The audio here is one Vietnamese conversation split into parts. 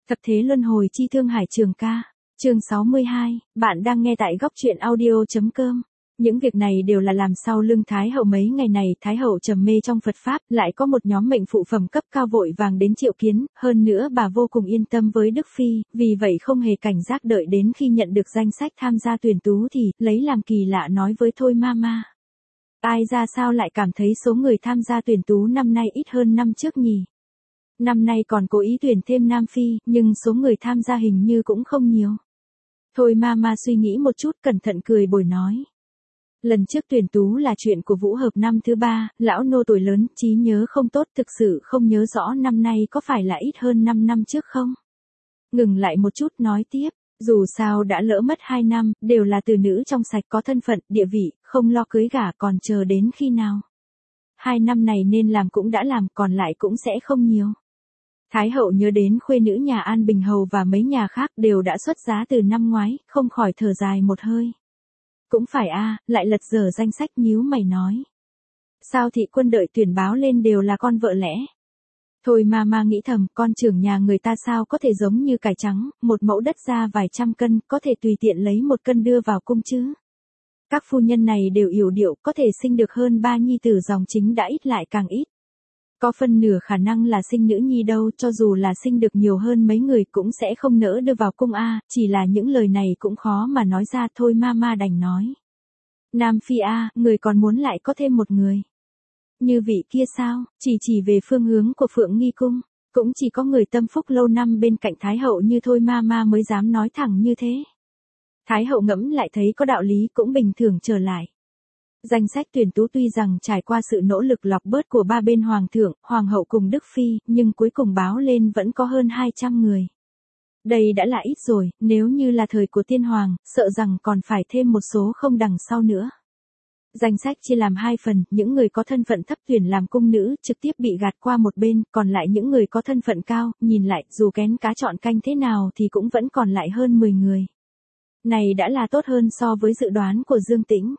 Thập thế luân hồi chi Thương Hải Trường Ca. Chương 62, bạn đang nghe tại góc truyện audio.com. Những việc này đều là làm sau lưng Thái hậu. Mấy ngày này Thái hậu trầm mê trong Phật Pháp, lại có một nhóm mệnh phụ phẩm cấp cao vội vàng đến triệu kiến, hơn nữa bà vô cùng yên tâm với Đức Phi, vì vậy không hề cảnh giác, đợi đến khi nhận được danh sách tham gia tuyển tú thì lấy làm kỳ lạ nói với Thôi Mama. Ai ra sao lại cảm thấy số người tham gia tuyển tú năm nay ít hơn năm trước nhỉ? Năm nay còn cố ý tuyển thêm Nam Phi, nhưng số người tham gia hình như cũng không nhiều. Thôi Mama suy nghĩ một chút, cẩn thận cười bồi nói. Lần trước tuyển tú là chuyện của Vũ Hợp năm thứ 3, lão nô tuổi lớn, trí nhớ không tốt, thực sự không nhớ rõ năm nay có phải là ít hơn 5 năm trước không? Ngừng lại một chút nói tiếp, dù sao đã lỡ mất 2 năm, đều là từ nữ trong sạch có thân phận, địa vị, không lo cưới gả, còn chờ đến khi nào? 2 năm này nên làm cũng đã làm, còn lại cũng sẽ không nhiều. Thái hậu nhớ đến khuê nữ nhà An Bình Hầu và mấy nhà khác đều đã xuất giá từ năm ngoái, không khỏi thở dài một hơi. Cũng phải a, lại lật dở danh sách, nhíu mày nói. Sao thị quân đợi tuyển báo lên đều là con vợ lẽ? Thôi Mama nghĩ thầm, con trưởng nhà người ta sao có thể giống như cải trắng, một mẫu đất ra vài trăm cân, có thể tùy tiện lấy 1 cân đưa vào cung chứ. Các phu nhân này đều yểu điệu, có thể sinh được hơn 3 nhi tử dòng chính đã ít lại càng ít. Có phân nửa khả năng là sinh nữ nhi đâu, cho dù là sinh được nhiều hơn mấy người cũng sẽ không nỡ đưa vào cung a, chỉ là những lời này cũng khó mà nói ra. Thôi Mama đành nói. Nam Phi a, người còn muốn lại có thêm một người. Như vị kia sao, chỉ về phương hướng của Phượng Nghi Cung, cũng chỉ có người tâm phúc lâu năm bên cạnh Thái hậu như Thôi Mama mới dám nói thẳng như thế. Thái hậu ngẫm lại thấy có đạo lý, cũng bình thường trở lại. Danh sách tuyển tú tuy rằng trải qua sự nỗ lực lọc bớt của ba bên hoàng thượng, hoàng hậu cùng Đức Phi, nhưng cuối cùng báo lên vẫn có hơn 200 người. Đây đã là ít rồi, nếu như là thời của tiên hoàng, sợ rằng còn phải thêm một số không đằng sau nữa. Danh sách chia làm 2 phần, những người có thân phận thấp tuyển làm cung nữ, trực tiếp bị gạt qua một bên, còn lại những người có thân phận cao, nhìn lại, dù kén cá chọn canh thế nào thì cũng vẫn còn lại hơn 10 người. Này đã là tốt hơn so với dự đoán của Dương Tĩnh.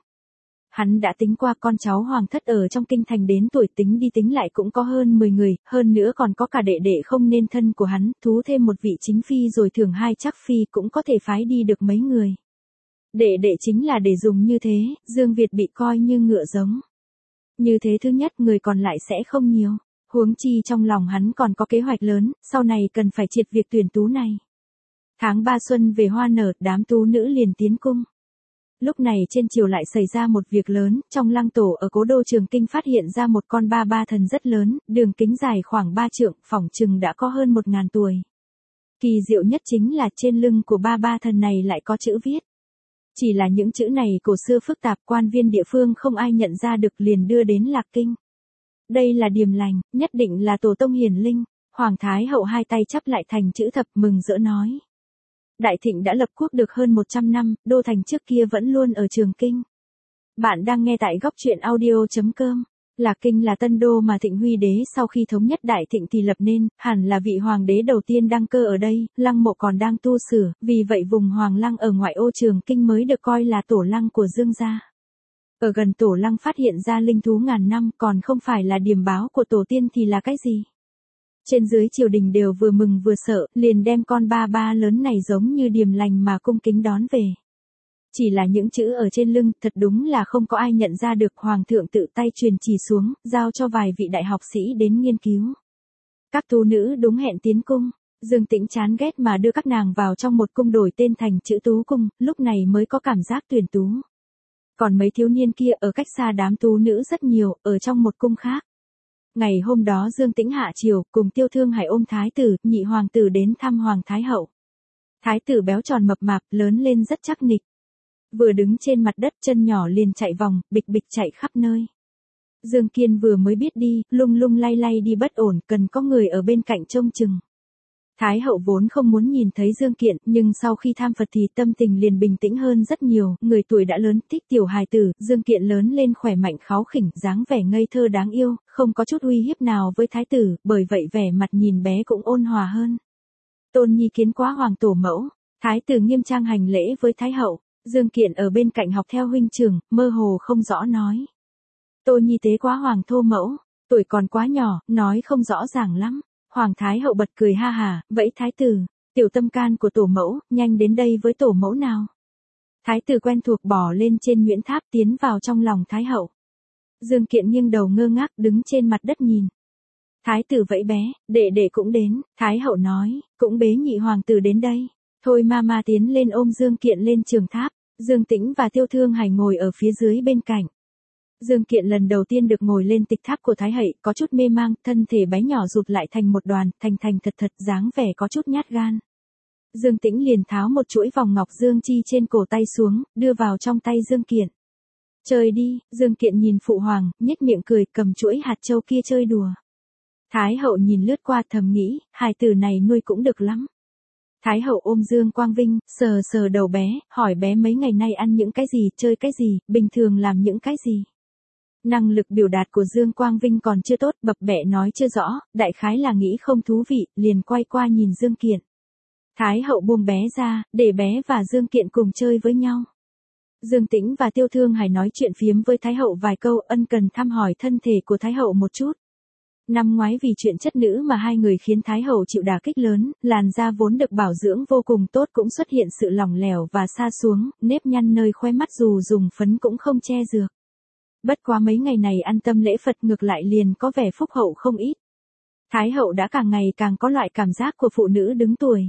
Hắn đã tính qua con cháu hoàng thất ở trong kinh thành đến tuổi tính đi tính lại cũng có hơn 10 người, hơn nữa còn có cả đệ đệ không nên thân của hắn, thú thêm một vị chính phi rồi thưởng 2 chắc phi cũng có thể phái đi được mấy người. Đệ đệ chính là để dùng như thế, Dương Việt bị coi như ngựa giống. Như thế thứ nhất, người còn lại sẽ không nhiều, huống chi trong lòng hắn còn có kế hoạch lớn, sau này cần phải triệt việc tuyển tú này. Tháng 3 xuân về hoa nở, đám tú nữ liền tiến cung. Lúc này trên triều lại xảy ra một việc lớn, trong lăng tổ ở cố đô Trường Kinh phát hiện ra một con ba thần rất lớn, đường kính dài khoảng 3 trượng, phỏng chừng đã có hơn 1000 tuổi. Kỳ diệu nhất chính là trên lưng của ba thần này lại có chữ viết. Chỉ là những chữ này cổ xưa phức tạp, quan viên địa phương không ai nhận ra được, liền đưa đến Lạc Kinh. Đây là điềm lành, nhất định là tổ tông hiển linh. Hoàng Thái hậu hai tay chắp lại thành chữ thập, mừng rỡ nói. Đại Thịnh đã lập quốc được hơn 100 năm, đô thành trước kia vẫn luôn ở Trường Kinh. Bạn đang nghe tại góc truyện audio.com. Lạc Kinh là tân đô mà Thịnh Huy đế sau khi thống nhất Đại Thịnh thì lập nên, hẳn là vị hoàng đế đầu tiên đăng cơ ở đây, lăng mộ còn đang tu sửa, vì vậy vùng Hoàng Lăng ở ngoại ô Trường Kinh mới được coi là tổ lăng của Dương gia. Ở gần tổ lăng phát hiện ra linh thú ngàn năm, còn không phải là điềm báo của tổ tiên thì là cái gì? Trên dưới triều đình đều vừa mừng vừa sợ, liền đem con ba lớn này giống như điềm lành mà cung kính đón về. Chỉ là những chữ ở trên lưng, thật đúng là không có ai nhận ra được, hoàng thượng tự tay truyền chỉ xuống, giao cho vài vị đại học sĩ đến nghiên cứu. Các tú nữ đúng hẹn tiến cung, Dương Tĩnh chán ghét mà đưa các nàng vào trong một cung đổi tên thành chữ tú cung, lúc này mới có cảm giác tuyển tú. Còn mấy thiếu niên kia ở cách xa đám tú nữ rất nhiều, ở trong một cung khác. Ngày hôm đó Dương Tĩnh hạ triều, cùng Tiêu Thương Hải ôm thái tử, nhị hoàng tử đến thăm Hoàng Thái hậu. Thái tử béo tròn mập mạp, lớn lên rất chắc nịch. Vừa đứng trên mặt đất chân nhỏ liền chạy vòng, bịch bịch chạy khắp nơi. Dương Kiên vừa mới biết đi, lung lung lay lay đi bất ổn, cần có người ở bên cạnh trông chừng. Thái hậu vốn không muốn nhìn thấy Dương Kiện, nhưng sau khi tham Phật thì tâm tình liền bình tĩnh hơn rất nhiều, người tuổi đã lớn, thích tiểu hài tử, Dương Kiện lớn lên khỏe mạnh kháu khỉnh, dáng vẻ ngây thơ đáng yêu, không có chút uy hiếp nào với thái tử, bởi vậy vẻ mặt nhìn bé cũng ôn hòa hơn. Tôn Nhi kiến quá hoàng tổ mẫu, thái tử nghiêm trang hành lễ với thái hậu, Dương Kiện ở bên cạnh học theo huynh trưởng, mơ hồ không rõ nói. Tôn Nhi tế quá hoàng thô mẫu, tuổi còn quá nhỏ, nói không rõ ràng lắm. Hoàng Thái hậu bật cười ha hà, vẫy thái tử, Tiểu tâm can của tổ mẫu, nhanh đến đây với tổ mẫu nào. Thái tử quen thuộc bò lên trên Nguyễn Tháp tiến vào trong lòng Thái hậu. Dương Kiện nghiêng đầu ngơ ngác đứng trên mặt đất nhìn. Thái tử vẫy bé, đệ cũng đến, Thái hậu nói, cũng bế nhị hoàng tử đến đây. Thôi mama tiến lên ôm Dương Kiện lên trường tháp, Dương Tĩnh và Tiêu Thương Hải ngồi ở phía dưới bên cạnh. Dương Kiện lần đầu tiên được ngồi lên tịch tháp của Thái hậu, có chút mê mang, thân thể bé nhỏ rụt lại thành một đoàn, thành thật dáng vẻ có chút nhát gan. Dương Tĩnh liền tháo một chuỗi vòng ngọc dương chi trên cổ tay xuống, đưa vào trong tay Dương Kiện. Chơi đi, Dương Kiện nhìn phụ hoàng, nhếch miệng cười, cầm chuỗi hạt châu kia chơi đùa. Thái hậu nhìn lướt qua thầm nghĩ, hài tử này nuôi cũng được lắm. Thái hậu ôm Dương Quang Vinh, sờ đầu bé, hỏi bé mấy ngày nay ăn những cái gì, chơi cái gì, bình thường làm những cái gì. Năng lực biểu đạt của Dương Quang Vinh còn chưa tốt, bập bẹ nói chưa rõ, đại khái là nghĩ không thú vị, liền quay qua nhìn Dương Kiện. Thái hậu buông bé ra, để bé và Dương Kiện cùng chơi với nhau. Dương Tĩnh và Tiêu Thương Hải nói chuyện phiếm với Thái hậu vài câu, ân cần thăm hỏi thân thể của Thái hậu một chút. Năm ngoái vì chuyện chất nữ mà hai người khiến Thái hậu chịu đả kích lớn, làn da vốn được bảo dưỡng vô cùng tốt cũng xuất hiện sự lỏng lẻo và sa xuống, nếp nhăn nơi khóe mắt dù dùng phấn cũng không che dược. Bất quá mấy ngày này ăn tâm lễ Phật ngược lại liền có vẻ phúc hậu không ít. Thái hậu đã càng ngày càng có loại cảm giác của phụ nữ đứng tuổi.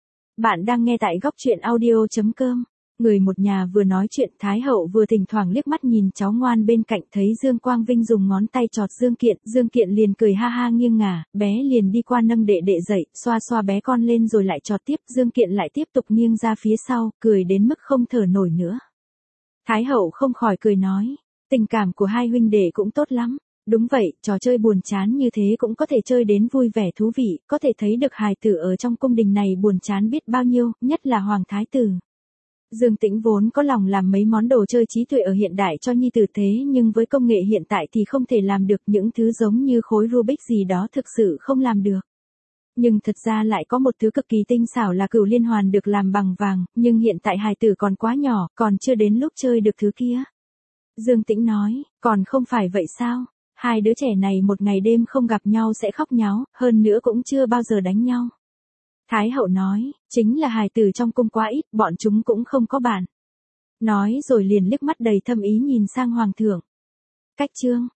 Bạn đang nghe tại góc truyện audio.com. Người một nhà vừa nói chuyện, Thái hậu vừa thỉnh thoảng liếc mắt nhìn cháu ngoan bên cạnh, thấy Dương Quang Vinh dùng ngón tay chọt Dương Kiện liền cười ha ha nghiêng ngả, bé liền đi qua nâng đệ dậy, xoa bé con lên rồi lại chọt tiếp, Dương Kiện lại tiếp tục nghiêng ra phía sau, cười đến mức không thở nổi nữa. Thái hậu không khỏi cười nói, tình cảm của hai huynh đệ cũng tốt lắm. Đúng vậy, trò chơi buồn chán như thế cũng có thể chơi đến vui vẻ thú vị, có thể thấy được hài tử ở trong cung đình này buồn chán biết bao nhiêu, nhất là Hoàng Thái tử. Dương Tĩnh vốn có lòng làm mấy món đồ chơi trí tuệ ở hiện đại cho nhi tử thế nhưng với công nghệ hiện tại thì không thể làm được, những thứ giống như khối Rubik gì đó thực sự không làm được. Nhưng thật ra lại có một thứ cực kỳ tinh xảo là cửu liên hoàn được làm bằng vàng, nhưng hiện tại hài tử còn quá nhỏ, còn chưa đến lúc chơi được thứ kia. Dương Tĩnh nói, còn không phải vậy sao? Hai đứa trẻ này một ngày đêm không gặp nhau sẽ khóc nháo, hơn nữa cũng chưa bao giờ đánh nhau. Thái hậu nói, chính là hài tử trong cung quá ít, bọn chúng cũng không có bạn. Nói rồi liền liếc mắt đầy thâm ý nhìn sang hoàng thượng. Cách chương,